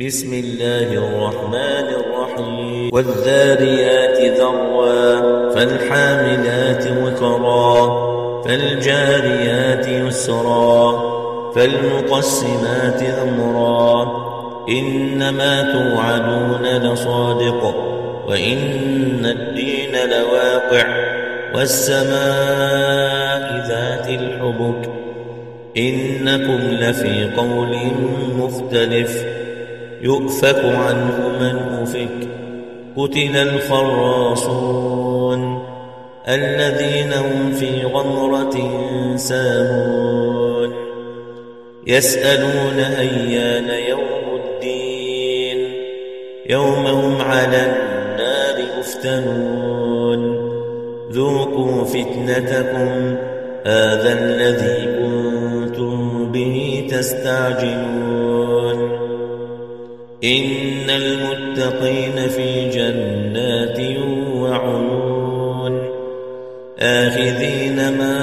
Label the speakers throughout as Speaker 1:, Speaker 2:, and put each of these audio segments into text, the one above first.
Speaker 1: بسم الله الرحمن الرحيم والذاريات ذروا فالحاملات وقرا فالجاريات يسرا فالمقسمات أمرا إنما توعدون لصادق وإن الدين لواقع والسماء ذات الحبك إنكم لفي قول مختلف يؤفك عنه من أفك قتل الخراصون الذين هم في غمرة ساهون يسألون أيان يوم الدين يوم هم على النار يفتنون ذوقوا فتنتكم هذا الذي كنتم به تستعجلون إن المتقين في جنات وعيون آخذين ما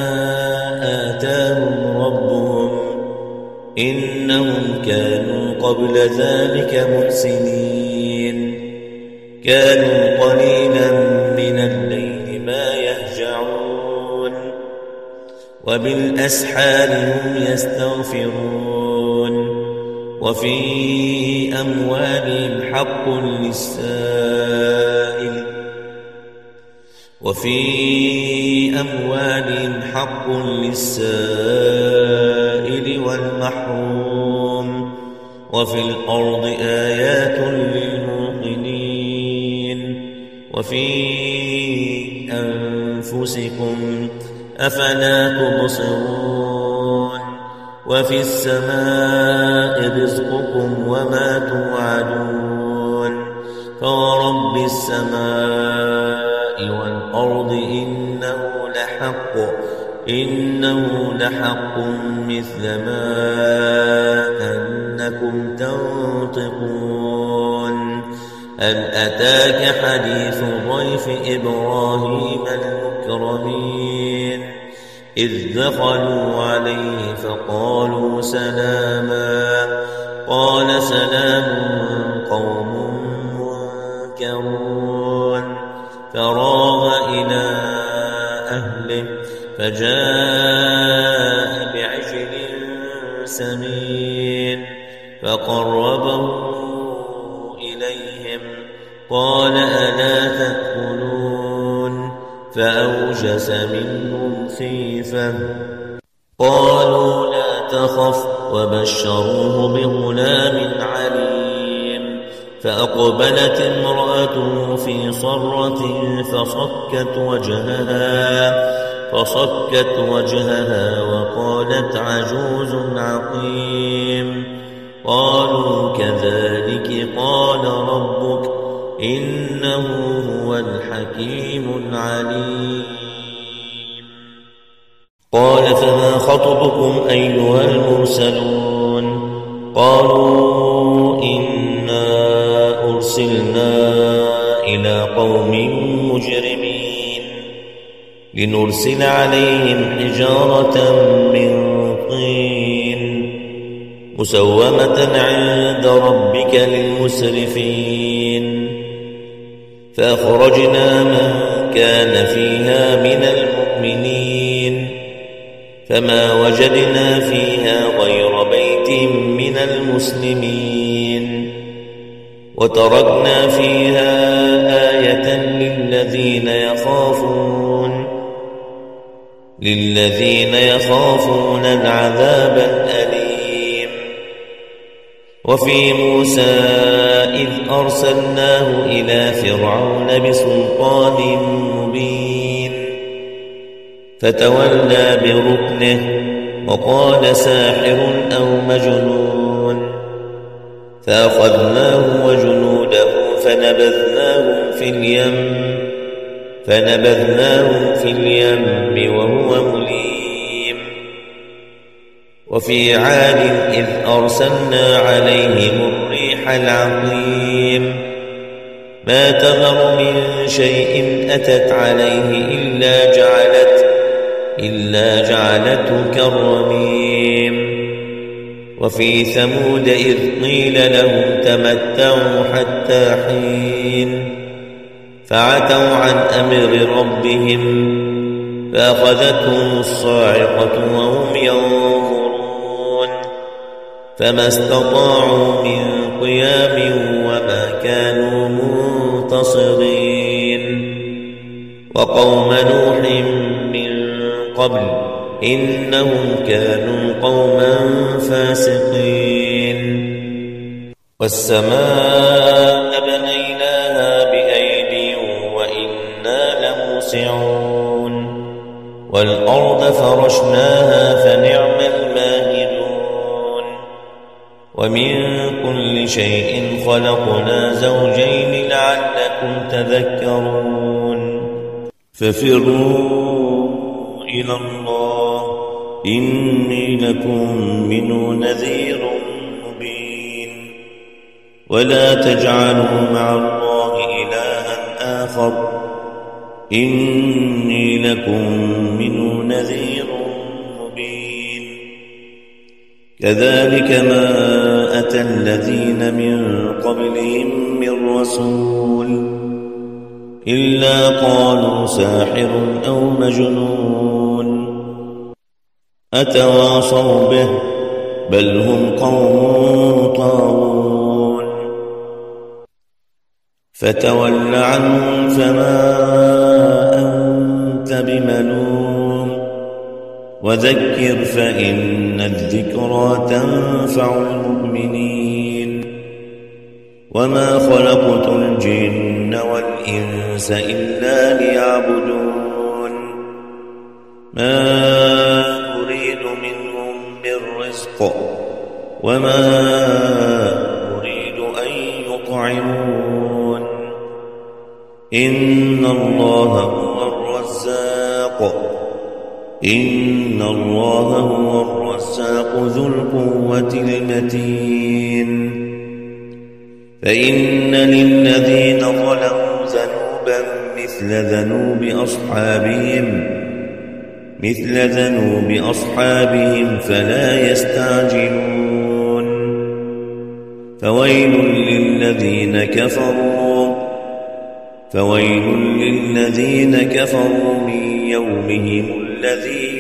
Speaker 1: آتاهم ربهم إنهم كانوا قبل ذلك محسنين كانوا قليلا من الليل ما يهجعون وبالأسحار هم يستغفرون وفي أموالهم حق للسائل والمحروم وفي الأرض آيات للموقنين وفي أنفسكم أفلا تبصرون وفي السماء رزقكم وما توعدون فورب السماء والأرض إنه لحق مثل ما أنكم تنطقون هل أتاك حديث ضيف إبراهيم المكرمين إذ دخلوا عليه فقالوا سلاما قال سلام قوم منكرون فراغ إلى أهله فجاء بعجل سمين فقربه إليهم قال ألا تأكلون فأوجس منهم خيفة قالوا لا تخف وبشروه بغلام عليم فأقبلت امرأته في صرة فصكت وجهها وقالت عجوز عقيم قالوا كذلك قال ربك إنه هو الحكيم العليم قال فما خطبكم أيها المرسلون قالوا إنا أرسلنا إلى قوم مجرمين لنرسل عليهم حجارة من طين مسومة عند ربك للمسرفين فأخرجنا من كان فيها من المؤمنين فما وجدنا فيها غير بيت من المسلمين وتركنا فيها آية للذين يخافون العذاب الأليم وفي موسى إذ أرسلناه إلى فرعون بسلطان مبين فتولى بركنه وقال ساحر أو مجنون فأخذناه وجنوده فنبذناهم في اليم وهو مليم وفي عاد إذ أرسلنا عليهم الريح العقيم ما تذر من شيء أتت عليه إلا جعلته كالرميم وفي ثمود إذ قيل لهم تمتعوا حتى حين فعتوا عن أمر ربهم فأخذتهم الصاعقة وهم ينظرون فما استطاعوا من قيام وما كانوا منتصرين وقوم نوح من قبل إنهم كانوا قوما فاسقين والسماء بنيناها بأيد وإنا لموسعون والأرض فرشناها فنعم الماهدون ومن كل شيء خلقنا زوجين لعلكم تذكرون ففروا إلى الله إني لكم منه نذير مبين ولا تجعلوا مع الله إلها آخر إني لكم منه نذير مبين كذلك ما أتى الذين من قبلهم من رسول إلا قالوا ساحر أو مجنون أتواصوا به بل هم قوم طاغون فتول عنهم فما أنت بملوم وذكر فإن الذكرى تنفع المؤمنين وما خلقت الجن والإنس إلا ليعبدون ما أريد منهم من رزق وما أريد أن يطعمون إن الله هو الرزاق ذو القوة المتين فإن للذين ظلموا ذنوبا مثل ذنوب أصحابهم فلا يستعجلون فويل للذين كفروا من يومهم الذي